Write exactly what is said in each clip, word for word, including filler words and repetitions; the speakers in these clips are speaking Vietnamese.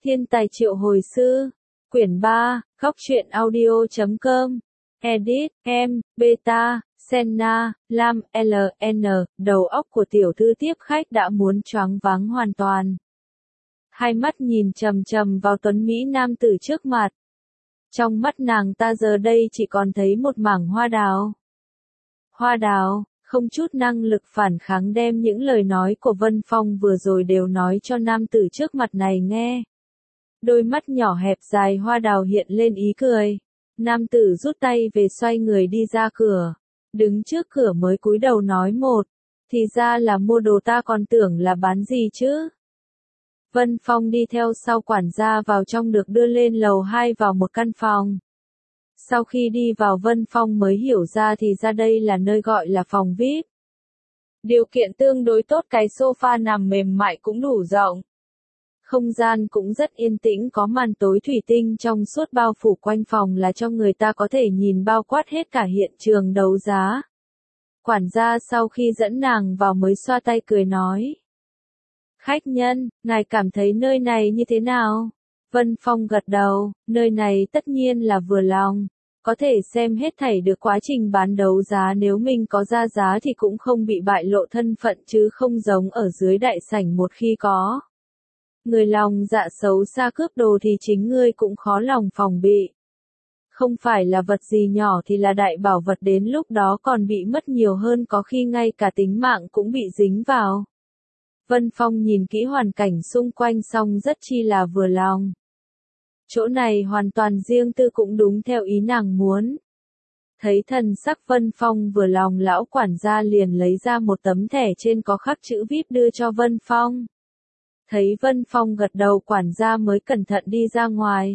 Thiên tài triệu hồi sư. Quyển ba, góc truyện audio chấm com. Edit, em, Beta, Senna, Lam, lờ en. Đầu óc của tiểu thư tiếp khách đã muốn choáng váng hoàn toàn. Hai mắt nhìn chằm chằm vào tuấn Mỹ nam tử trước mặt. Trong mắt nàng ta giờ đây chỉ còn thấy một mảng hoa đào. Hoa đào, không chút năng lực phản kháng đem những lời nói của Vân Phong vừa rồi đều nói cho nam tử trước mặt này nghe. Đôi mắt nhỏ hẹp dài hoa đào hiện lên ý cười. Nam tử rút tay về xoay người đi ra cửa. Đứng trước cửa mới cúi đầu nói một. Thì ra là mua đồ, ta còn tưởng là bán gì chứ. Vân Phong đi theo sau quản gia vào trong, được đưa lên lầu hai vào một căn phòng. Sau khi đi vào Vân Phong mới hiểu ra thì ra đây là nơi gọi là phòng vi ai pi. Điều kiện tương đối tốt, cái sofa nằm mềm mại cũng đủ rộng. Không gian cũng rất yên tĩnh, có màn tối thủy tinh trong suốt bao phủ quanh phòng là cho người ta có thể nhìn bao quát hết cả hiện trường đấu giá. Quản gia sau khi dẫn nàng vào mới xoa tay cười nói. Khách nhân, ngài cảm thấy nơi này như thế nào? Vân Phong gật đầu, nơi này tất nhiên là vừa lòng. Có thể xem hết thảy được quá trình bán đấu giá, nếu mình có ra giá thì cũng không bị bại lộ thân phận, chứ không giống ở dưới đại sảnh một khi có người lòng dạ xấu xa cướp đồ thì chính ngươi cũng khó lòng phòng bị. Không phải là vật gì nhỏ thì là đại bảo vật, đến lúc đó còn bị mất nhiều hơn, có khi ngay cả tính mạng cũng bị dính vào. Vân Phong nhìn kỹ hoàn cảnh xung quanh xong rất chi là vừa lòng. Chỗ này hoàn toàn riêng tư, cũng đúng theo ý nàng muốn. Thấy thần sắc Vân Phong vừa lòng, lão quản gia liền lấy ra một tấm thẻ trên có khắc chữ vi ai pi đưa cho Vân Phong. Thấy Vân Phong gật đầu, quản gia mới cẩn thận đi ra ngoài.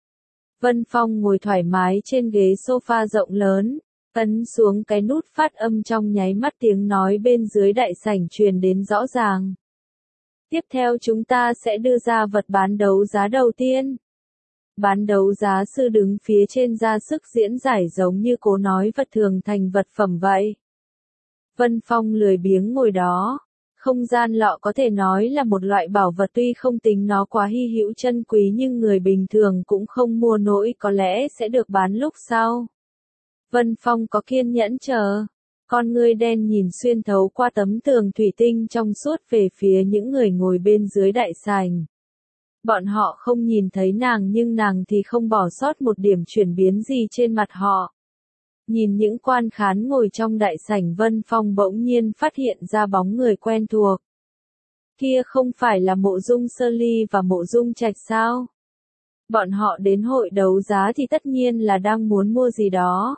Vân Phong ngồi thoải mái trên ghế sofa rộng lớn, ấn xuống cái nút phát âm, trong nháy mắt tiếng nói bên dưới đại sảnh truyền đến rõ ràng. Tiếp theo chúng ta sẽ đưa ra vật bán đấu giá đầu tiên. Bán đấu giá sư đứng phía trên ra sức diễn giải giống như cố nói vật thường thành vật phẩm vậy. Vân Phong lười biếng ngồi đó. Không gian lọ có thể nói là một loại bảo vật, tuy không tính nó quá hy hữu chân quý nhưng người bình thường cũng không mua nổi, có lẽ sẽ được bán lúc sau. Vân Phong có kiên nhẫn chờ. Con ngươi đen nhìn xuyên thấu qua tấm tường thủy tinh trong suốt về phía những người ngồi bên dưới đại sảnh. Bọn họ không nhìn thấy nàng nhưng nàng thì không bỏ sót một điểm chuyển biến gì trên mặt họ. Nhìn những quan khán ngồi trong đại sảnh, Vân Phong bỗng nhiên phát hiện ra bóng người quen thuộc. Kia không phải là Mộ Dung Sơ Ly và Mộ Dung Trạch sao? Bọn họ đến hội đấu giá thì tất nhiên là đang muốn mua gì đó.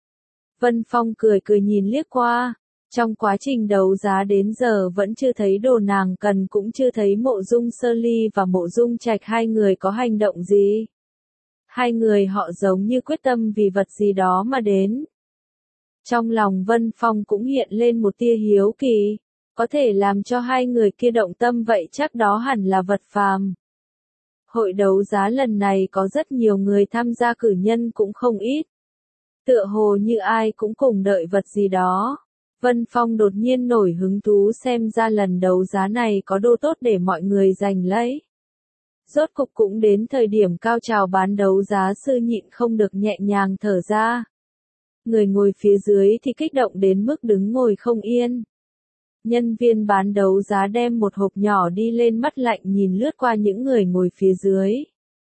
Vân Phong cười cười nhìn liếc qua. Trong quá trình đấu giá đến giờ vẫn chưa thấy đồ nàng cần, cũng chưa thấy Mộ Dung Sơ Ly và Mộ Dung Trạch hai người có hành động gì. Hai người họ giống như quyết tâm vì vật gì đó mà đến. Trong lòng Vân Phong cũng hiện lên một tia hiếu kỳ. Có thể làm cho hai người kia động tâm vậy chắc đó hẳn là vật phàm. Hội đấu giá lần này có rất nhiều người tham gia, cử nhân cũng không ít. Tựa hồ như ai cũng cùng đợi vật gì đó. Vân Phong đột nhiên nổi hứng thú, xem ra lần đấu giá này có đồ tốt để mọi người giành lấy. Rốt cục cũng đến thời điểm cao trào, bán đấu giá sư nhịn không được nhẹ nhàng thở ra. Người ngồi phía dưới thì kích động đến mức đứng ngồi không yên. Nhân viên bán đấu giá đem một hộp nhỏ đi lên, mắt lạnh nhìn lướt qua những người ngồi phía dưới.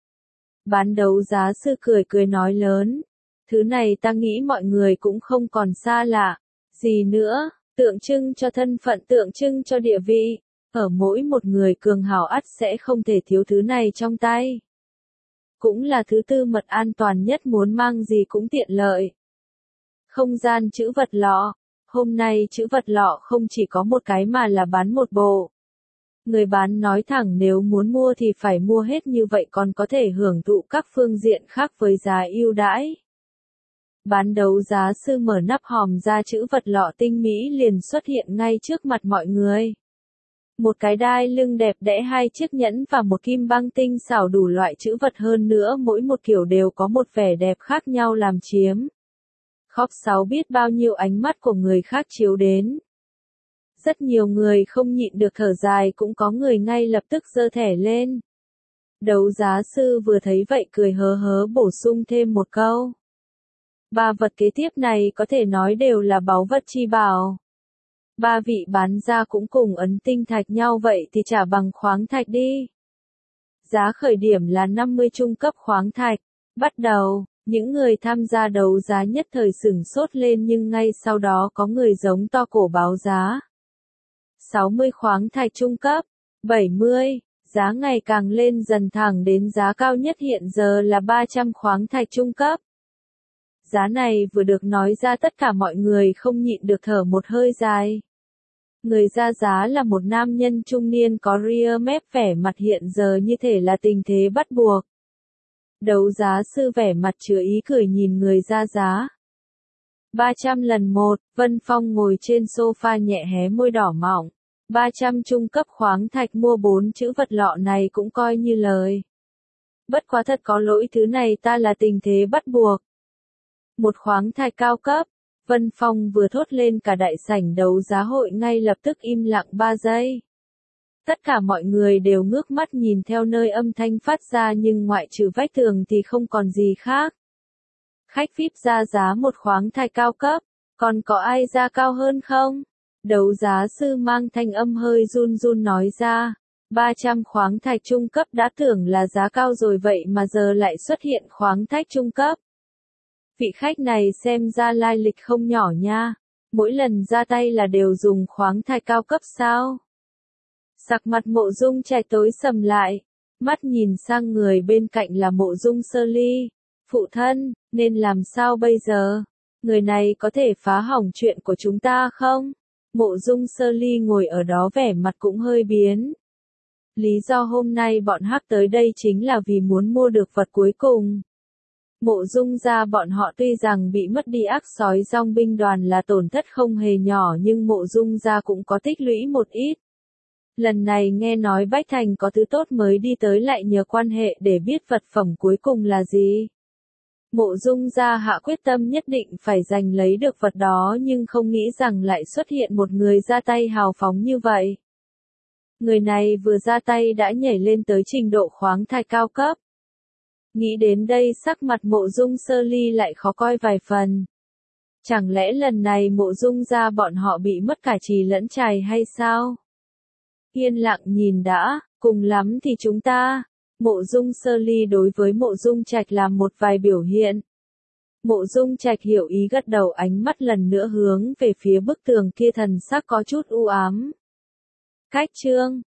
Bán đấu giá sư cười cười nói lớn. Thứ này ta nghĩ mọi người cũng không còn xa lạ. Gì nữa, tượng trưng cho thân phận, tượng trưng cho địa vị. Ở mỗi một người cường hào ắt sẽ không thể thiếu thứ này trong tay. Cũng là thứ tư mật an toàn nhất, muốn mang gì cũng tiện lợi. Không gian chữ vật lọ. Hôm nay chữ vật lọ không chỉ có một cái mà là bán một bộ. Người bán nói thẳng nếu muốn mua thì phải mua hết, như vậy còn có thể hưởng thụ các phương diện khác với giá ưu đãi. Bán đấu giá sư mở nắp hòm ra, chữ vật lọ tinh mỹ liền xuất hiện ngay trước mặt mọi người. Một cái đai lưng đẹp đẽ, hai chiếc nhẫn và một kim băng tinh xảo, đủ loại chữ vật, hơn nữa mỗi một kiểu đều có một vẻ đẹp khác nhau làm chiếm. Khóc sáu biết bao nhiêu ánh mắt của người khác chiếu đến. Rất nhiều người không nhịn được thở dài, cũng có người ngay lập tức giơ thẻ lên. Đấu giá sư vừa thấy vậy cười hớ hớ bổ sung thêm một câu. Ba vật kế tiếp này có thể nói đều là báu vật chi bảo. Ba vị bán ra cũng cùng ấn tinh thạch nhau vậy thì trả bằng khoáng thạch đi. Giá khởi điểm là năm mươi trung cấp khoáng thạch. Bắt đầu, những người tham gia đấu giá nhất thời sửng sốt lên nhưng ngay sau đó có người giống to cổ báo giá. sáu mươi khoáng thạch trung cấp, bảy mươi, giá ngày càng lên dần thẳng đến giá cao nhất hiện giờ là ba trăm khoáng thạch trung cấp. Giá này vừa được nói ra tất cả mọi người không nhịn được thở một hơi dài. Người ra giá là một nam nhân trung niên có ria mép, vẻ mặt hiện giờ như thể là tình thế bắt buộc. Đấu giá sư vẻ mặt chứa ý cười nhìn người ra giá. ba trăm lần một, Vân Phong ngồi trên sofa nhẹ hé môi đỏ mọng. ba trăm trung cấp khoáng thạch mua bốn chữ vật lọ này cũng coi như lời. Bất quá thật có lỗi, thứ này ta là tình thế bắt buộc. Một khoáng thạch cao cấp. Vân Phong vừa thốt lên cả đại sảnh đấu giá hội ngay lập tức im lặng ba giây. Tất cả mọi người đều ngước mắt nhìn theo nơi âm thanh phát ra nhưng ngoại trừ vách tường thì không còn gì khác. Khách vi ai pi ra giá một khoáng thạch cao cấp, còn có ai ra cao hơn không? Đấu giá sư mang thanh âm hơi run run nói ra, ba trăm khoáng thạch trung cấp đã tưởng là giá cao rồi vậy mà giờ lại xuất hiện khoáng thạch trung cấp. Vị khách này xem ra lai lịch không nhỏ nha, mỗi lần ra tay là đều dùng khoáng thạch cao cấp sao? Sắc mặt Mộ Dung Trạch tối sầm lại, mắt nhìn sang người bên cạnh là Mộ Dung Sơ Ly. Phụ thân, nên làm sao bây giờ? Người này có thể phá hỏng chuyện của chúng ta không? Mộ Dung Sơ Ly ngồi ở đó vẻ mặt cũng hơi biến. Lý do hôm nay bọn hắc tới đây chính là vì muốn mua được vật cuối cùng. Mộ Dung gia bọn họ tuy rằng bị mất đi ác sói dòng binh đoàn là tổn thất không hề nhỏ nhưng Mộ Dung gia cũng có tích lũy một ít. Lần này nghe nói Bách Thành có thứ tốt mới đi tới lại nhờ quan hệ để biết vật phẩm cuối cùng là gì. Mộ Dung gia hạ quyết tâm nhất định phải giành lấy được vật đó nhưng không nghĩ rằng lại xuất hiện một người ra tay hào phóng như vậy. Người này vừa ra tay đã nhảy lên tới trình độ khoáng thạch cao cấp. Nghĩ đến đây sắc mặt Mộ Dung Sơ Ly lại khó coi vài phần. Chẳng lẽ lần này Mộ Dung gia bọn họ bị mất cả trì lẫn trài hay sao? Yên lặng nhìn đã, cùng lắm thì chúng ta. Mộ Dung Sơ Ly đối với Mộ Dung Trạch làm một vài biểu hiện. Mộ Dung Trạch hiểu ý gật đầu, ánh mắt lần nữa hướng về phía bức tường kia, thần sắc có chút u ám. Cách chương